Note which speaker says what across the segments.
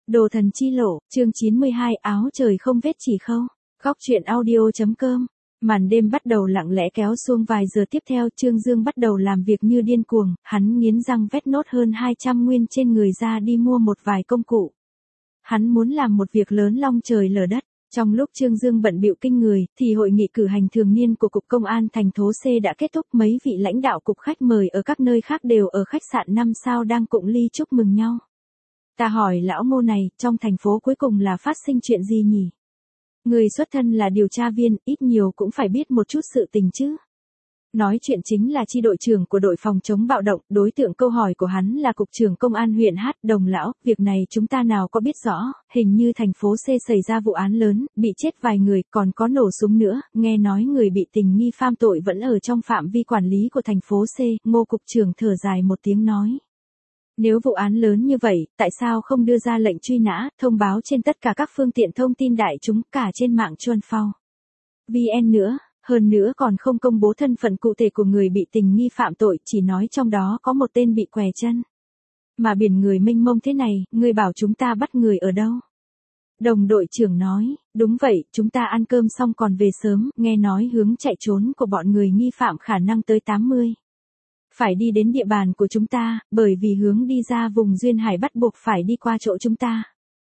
Speaker 1: Đồ thần chi lộ, chương 92 áo trời không vết chỉ khâu. Góc truyện audio.com. Màn đêm bắt đầu lặng lẽ kéo xuông vài giờ tiếp theo, Trương Dương bắt đầu làm việc như điên cuồng, hắn nghiến răng vét nốt hơn 200 nguyên trên người ra đi mua một vài công cụ. Hắn muốn làm một việc lớn long trời lở đất. Trong lúc Trương Dương bận bịu kinh người, thì hội nghị cử hành thường niên của Cục Công an thành phố C đã kết thúc, mấy vị lãnh đạo cục khách mời ở các nơi khác đều ở khách sạn 5 sao đang cụng ly chúc mừng nhau. Ta hỏi lão Ngô này, trong thành phố cuối cùng là phát sinh chuyện gì nhỉ? Người xuất thân là điều tra viên, ít nhiều cũng phải biết một chút sự tình chứ. Nói chuyện chính là chi đội trưởng của đội phòng chống bạo động, đối tượng câu hỏi của hắn là cục trưởng công an huyện H. Đồng lão, việc này chúng ta nào có biết rõ, hình như thành phố C xảy ra vụ án lớn, bị chết vài người, còn có nổ súng nữa, nghe nói người bị tình nghi phạm tội vẫn ở trong phạm vi quản lý của thành phố C, Ngô cục trưởng thở dài một tiếng nói. Nếu vụ án lớn như vậy, tại sao không đưa ra lệnh truy nã, thông báo trên tất cả các phương tiện thông tin đại chúng, cả trên mạng Chuan Phao VN nữa? Hơn nữa còn không công bố thân phận cụ thể của người bị tình nghi phạm tội, chỉ nói trong đó có một tên bị què chân. Mà biển người mênh mông thế này, người bảo chúng ta bắt người ở đâu? Đồng đội trưởng nói, đúng vậy, chúng ta ăn cơm xong còn về sớm, nghe nói hướng chạy trốn của bọn người nghi phạm khả năng tới 80. Phải đi đến địa bàn của chúng ta, bởi vì hướng đi ra vùng Duyên Hải bắt buộc phải đi qua chỗ chúng ta.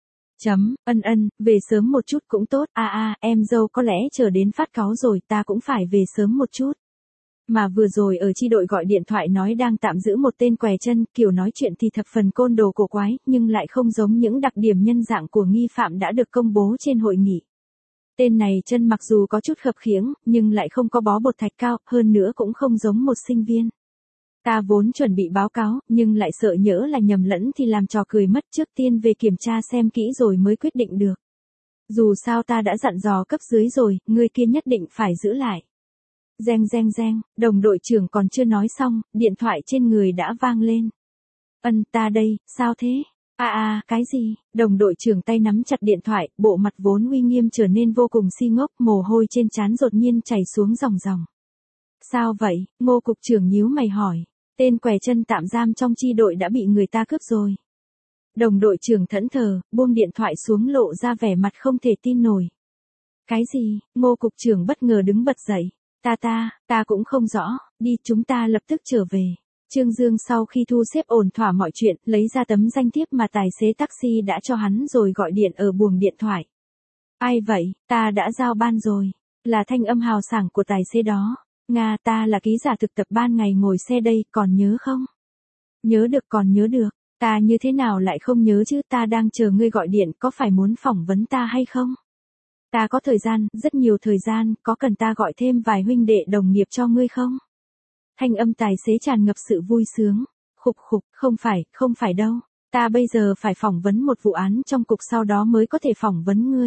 Speaker 1: Về sớm một chút cũng tốt, em dâu có lẽ chờ đến phát cáu rồi, ta cũng phải về sớm một chút. Mà vừa rồi ở chi đội gọi điện thoại nói đang tạm giữ một tên què chân, kiểu nói chuyện thì thập phần côn đồ cổ quái, nhưng lại không giống những đặc điểm nhân dạng của nghi phạm đã được công bố trên hội nghị. Tên này chân mặc dù có chút khập khiễng, nhưng lại không có bó bột thạch cao, hơn nữa cũng không giống một sinh viên. Ta vốn chuẩn bị báo cáo, nhưng lại sợ nhỡ là nhầm lẫn thì làm trò cười mất, trước tiên về kiểm tra xem kỹ rồi mới quyết định được. Dù sao ta đã dặn dò cấp dưới rồi, người kia nhất định phải giữ lại. Reng, đồng đội trưởng còn chưa nói xong, điện thoại trên người đã vang lên. Ta đây, sao thế? Cái gì? Đồng đội trưởng tay nắm chặt điện thoại, bộ mặt vốn uy nghiêm trở nên vô cùng si ngốc, mồ hôi trên trán đột nhiên chảy xuống ròng ròng. Sao vậy? Ngô cục trưởng nhíu mày hỏi. Tên què chân tạm giam trong chi đội đã bị người ta cướp rồi. Đồng đội trưởng thẫn thờ, buông điện thoại xuống lộ ra vẻ mặt không thể tin nổi. Cái gì? Ngô cục trưởng bất ngờ đứng bật dậy. Ta cũng không rõ, đi chúng ta lập tức trở về. Trương Dương sau khi thu xếp ổn thỏa mọi chuyện, lấy ra tấm danh thiếp mà tài xế taxi đã cho hắn rồi gọi điện ở buồng điện thoại. Ai vậy? Ta đã giao ban rồi. Là thanh âm hào sảng của tài xế đó. Ta là ký giả thực tập ban ngày ngồi xe đây, còn nhớ không? Còn nhớ được. Ta như thế nào lại không nhớ chứ, ta đang chờ ngươi gọi điện, có phải muốn phỏng vấn ta hay không? Ta có thời gian, rất nhiều thời gian, có cần ta gọi thêm vài huynh đệ đồng nghiệp cho ngươi không? Thanh âm tài xế tràn ngập sự vui sướng. Khục, không phải đâu. Ta bây giờ phải phỏng vấn một vụ án trong cục, sau đó mới có thể phỏng vấn ngươi.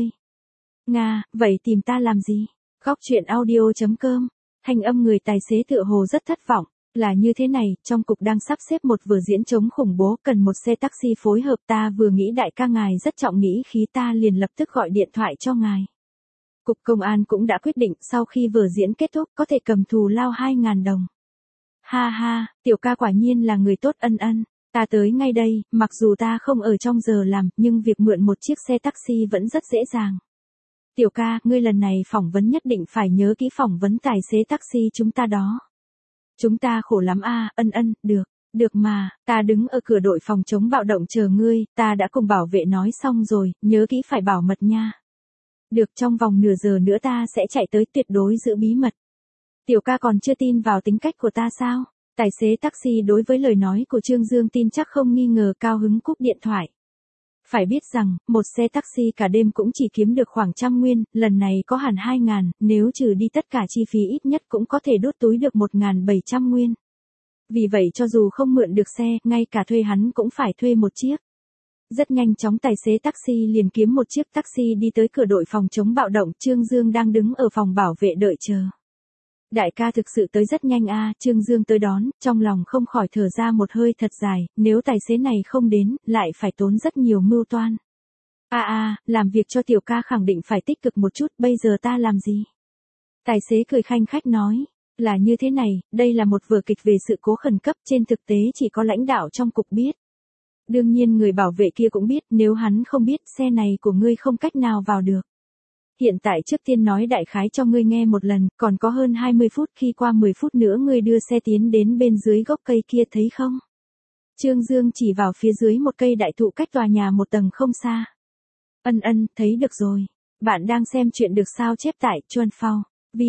Speaker 1: Vậy tìm ta làm gì? Góc truyện audio.com. Thanh âm người tài xế tựa hồ rất thất vọng. Là như thế này, trong cục đang sắp xếp một vở diễn chống khủng bố, cần một xe taxi phối hợp, ta vừa nghĩ đại ca ngài rất trọng nghĩa khí, ta liền lập tức gọi điện thoại cho ngài. Cục công an cũng đã quyết định, sau khi vở diễn kết thúc có thể cầm thù lao 2.000 đồng. Ha, tiểu ca quả nhiên là người tốt. Ta tới ngay đây, mặc dù ta không ở trong giờ làm, nhưng việc mượn một chiếc xe taxi vẫn rất dễ dàng. Tiểu ca, ngươi lần này phỏng vấn nhất định phải nhớ kỹ phỏng vấn tài xế taxi chúng ta đó. Chúng ta khổ lắm được mà, ta đứng ở cửa đội phòng chống bạo động chờ ngươi, ta đã cùng bảo vệ nói xong rồi, nhớ kỹ phải bảo mật nha. Được, trong vòng nửa giờ nữa ta sẽ chạy tới, tuyệt đối giữ bí mật. Tiểu ca còn chưa tin vào tính cách của ta sao? Tài xế taxi đối với lời nói của Trương Dương tin chắc không nghi ngờ, cao hứng cúp điện thoại. Phải biết rằng, một xe taxi cả đêm cũng chỉ kiếm được khoảng 100 nguyên, lần này có hẳn 2.000, nếu trừ đi tất cả chi phí ít nhất cũng có thể đút túi được 1.700 nguyên. Vì vậy cho dù không mượn được xe, ngay cả thuê hắn cũng phải thuê một chiếc. Rất nhanh chóng tài xế taxi liền kiếm một chiếc taxi đi tới cửa đội phòng chống bạo động, Trương Dương đang đứng ở phòng bảo vệ đợi chờ. Đại ca thực sự tới rất nhanh Trương Dương tới đón, trong lòng không khỏi thở ra một hơi thật dài, nếu tài xế này không đến, lại phải tốn rất nhiều mưu toan. Làm việc cho tiểu ca khẳng định phải tích cực một chút, bây giờ ta làm gì? Tài xế cười khanh khách nói, là như thế này, đây là một vở kịch về sự cố khẩn cấp, trên thực tế chỉ có lãnh đạo trong cục biết. Đương nhiên người bảo vệ kia cũng biết, nếu hắn không biết, xe này của ngươi không cách nào vào được. Hiện tại trước tiên nói đại khái cho ngươi nghe một lần, còn có hơn 20 phút, khi qua 10 phút nữa ngươi đưa xe tiến đến bên dưới gốc cây kia thấy không? Trương Dương chỉ vào phía dưới một cây đại thụ cách tòa nhà một tầng không xa. Thấy được rồi. Bạn đang xem chuyện được sao chép tại Chuanphao.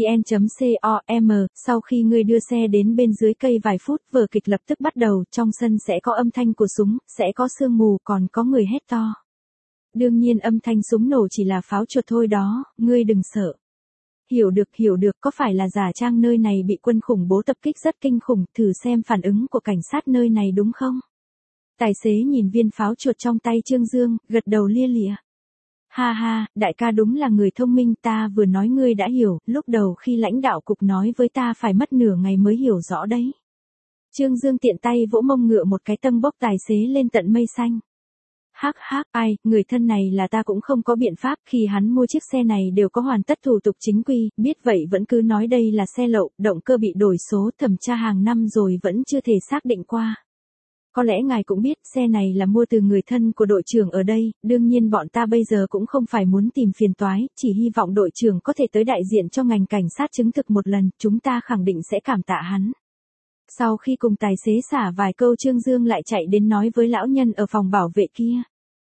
Speaker 1: vn.com. Sau khi ngươi đưa xe đến bên dưới cây vài phút, vở kịch lập tức bắt đầu, trong sân sẽ có âm thanh của súng, sẽ có sương mù, còn có người hét to. Đương nhiên âm thanh súng nổ chỉ là pháo chuột thôi đó, ngươi đừng sợ. Hiểu được, có phải là giả trang nơi này bị quân khủng bố tập kích rất kinh khủng, thử xem phản ứng của cảnh sát nơi này đúng không? Tài xế nhìn viên pháo chuột trong tay Trương Dương, gật đầu lia lịa. Ha, đại ca đúng là người thông minh, ta vừa nói ngươi đã hiểu, lúc đầu khi lãnh đạo cục nói với ta phải mất nửa ngày mới hiểu rõ đấy. Trương Dương tiện tay vỗ mông ngựa một cái tâng bốc tài xế lên tận mây xanh. Hắc, ai, người thân này là ta cũng không có biện pháp, khi hắn mua chiếc xe này đều có hoàn tất thủ tục chính quy, biết vậy vẫn cứ nói đây là xe lậu, động cơ bị đổi số, thẩm tra hàng năm rồi vẫn chưa thể xác định qua. Có lẽ ngài cũng biết, xe này là mua từ người thân của đội trưởng ở đây, đương nhiên bọn ta bây giờ cũng không phải muốn tìm phiền toái, chỉ hy vọng đội trưởng có thể tới đại diện cho ngành cảnh sát chứng thực một lần, chúng ta khẳng định sẽ cảm tạ hắn. Sau khi cùng tài xế xả vài câu, Trương Dương lại chạy đến nói với lão nhân ở phòng bảo vệ kia.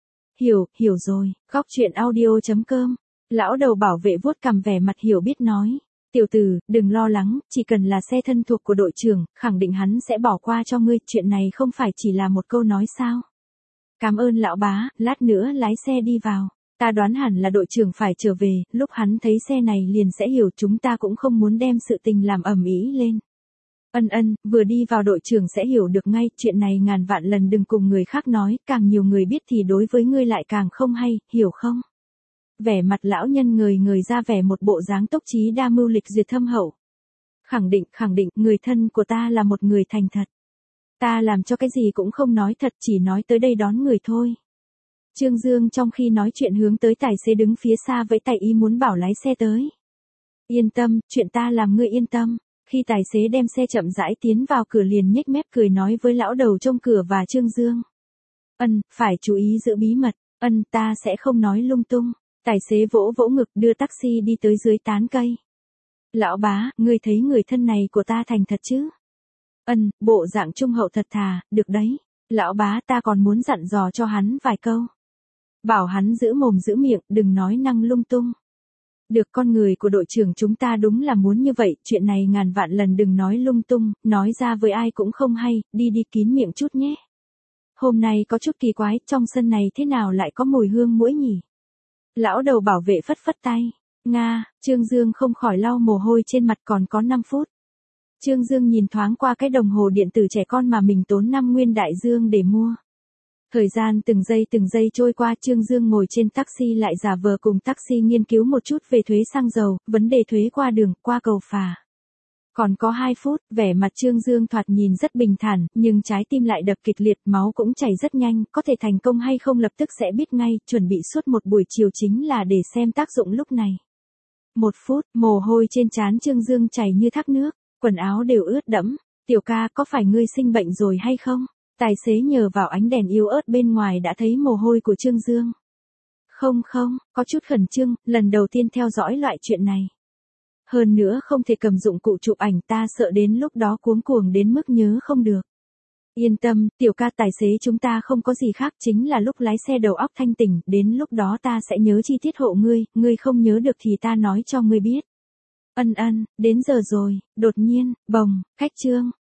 Speaker 1: Hiểu rồi, góc chuyện audio.com. Lão đầu bảo vệ vuốt cằm vẻ mặt hiểu biết nói. Tiểu tử, đừng lo lắng, chỉ cần là xe thân thuộc của đội trưởng, khẳng định hắn sẽ bỏ qua cho ngươi, chuyện này không phải chỉ là một câu nói sao. Cảm ơn lão bá, lát nữa lái xe đi vào. Ta đoán hẳn là đội trưởng phải trở về, lúc hắn thấy xe này liền sẽ hiểu, chúng ta cũng không muốn đem sự tình làm ầm ĩ lên. Vừa đi vào đội trưởng sẽ hiểu được ngay, chuyện này ngàn vạn lần đừng cùng người khác nói, càng nhiều người biết thì đối với ngươi lại càng không hay, hiểu không? Vẻ mặt lão nhân người ra vẻ một bộ dáng tốc trí đa mưu lịch duyệt thâm hậu. Khẳng định, người thân của ta là một người thành thật. Ta làm cho cái gì cũng không nói thật, chỉ nói tới đây đón người thôi. Trương Dương trong khi nói chuyện hướng tới tài xế đứng phía xa vẫy tay ý muốn bảo lái xe tới. Yên tâm, chuyện ta làm ngươi yên tâm. Khi tài xế đem xe chậm rãi tiến vào cửa liền nhếch mép cười nói với lão đầu trông cửa và Trương Dương. Phải chú ý giữ bí mật, ta sẽ không nói lung tung. Tài xế vỗ ngực đưa taxi đi tới dưới tán cây. Lão bá, ngươi thấy người thân này của ta thành thật chứ? Bộ dạng trung hậu thật thà, được đấy. Lão bá, ta còn muốn dặn dò cho hắn vài câu. Bảo hắn giữ mồm giữ miệng, đừng nói năng lung tung. Được, con người của đội trưởng chúng ta đúng là muốn như vậy, chuyện này ngàn vạn lần đừng nói lung tung, nói ra với ai cũng không hay, đi kín miệng chút nhé. Hôm nay có chút kỳ quái, trong sân này thế nào lại có mùi hương muỗi nhỉ? Lão đầu bảo vệ phất tay. Trương Dương không khỏi lau mồ hôi trên mặt, còn có 5 phút. Trương Dương nhìn thoáng qua cái đồng hồ điện tử trẻ con mà mình tốn 5 nguyên đại dương để mua. Thời gian từng giây trôi qua, Trương Dương ngồi trên taxi lại giả vờ cùng taxi nghiên cứu một chút về thuế xăng dầu, vấn đề thuế qua đường, qua cầu phà. Còn có 2 phút, vẻ mặt Trương Dương thoạt nhìn rất bình thản, nhưng trái tim lại đập kịch liệt, máu cũng chảy rất nhanh, có thể thành công hay không lập tức sẽ biết ngay, chuẩn bị suốt một buổi chiều chính là để xem tác dụng lúc này. 1 phút, mồ hôi trên trán Trương Dương chảy như thác nước, quần áo đều ướt đẫm. Tiểu ca, có phải ngươi sinh bệnh rồi hay không? Tài xế nhờ vào ánh đèn yếu ớt bên ngoài đã thấy mồ hôi của Trương Dương. Không, có chút khẩn trương, lần đầu tiên theo dõi loại chuyện này. Hơn nữa không thể cầm dụng cụ chụp ảnh, ta sợ đến lúc đó cuống cuồng đến mức nhớ không được. Yên tâm, tiểu ca, tài xế chúng ta không có gì khác, chính là lúc lái xe đầu óc thanh tỉnh, đến lúc đó ta sẽ nhớ chi tiết hộ ngươi không nhớ được thì ta nói cho ngươi biết. Đến giờ rồi, đột nhiên, bồng, khách Trương.